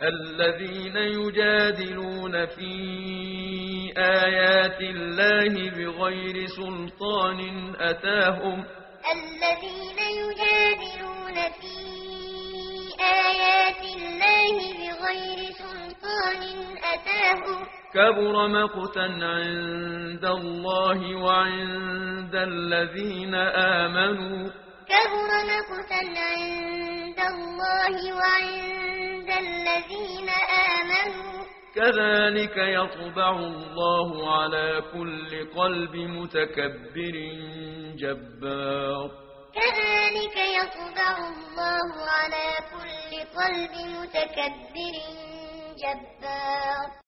الذين يجادلون في آيات الله بغير سلطان أتاهم الذين يجادلون في آيات الله بغير سلطان أتاهم كبر مقتا عند الله وعند الذين آمنوا كبر مقتا عند الله وعند الذين آمنوا كذلك يطبع الله على كل قلب متكبر جبار كذلك يطبع الله على كل قلب متكبر جبار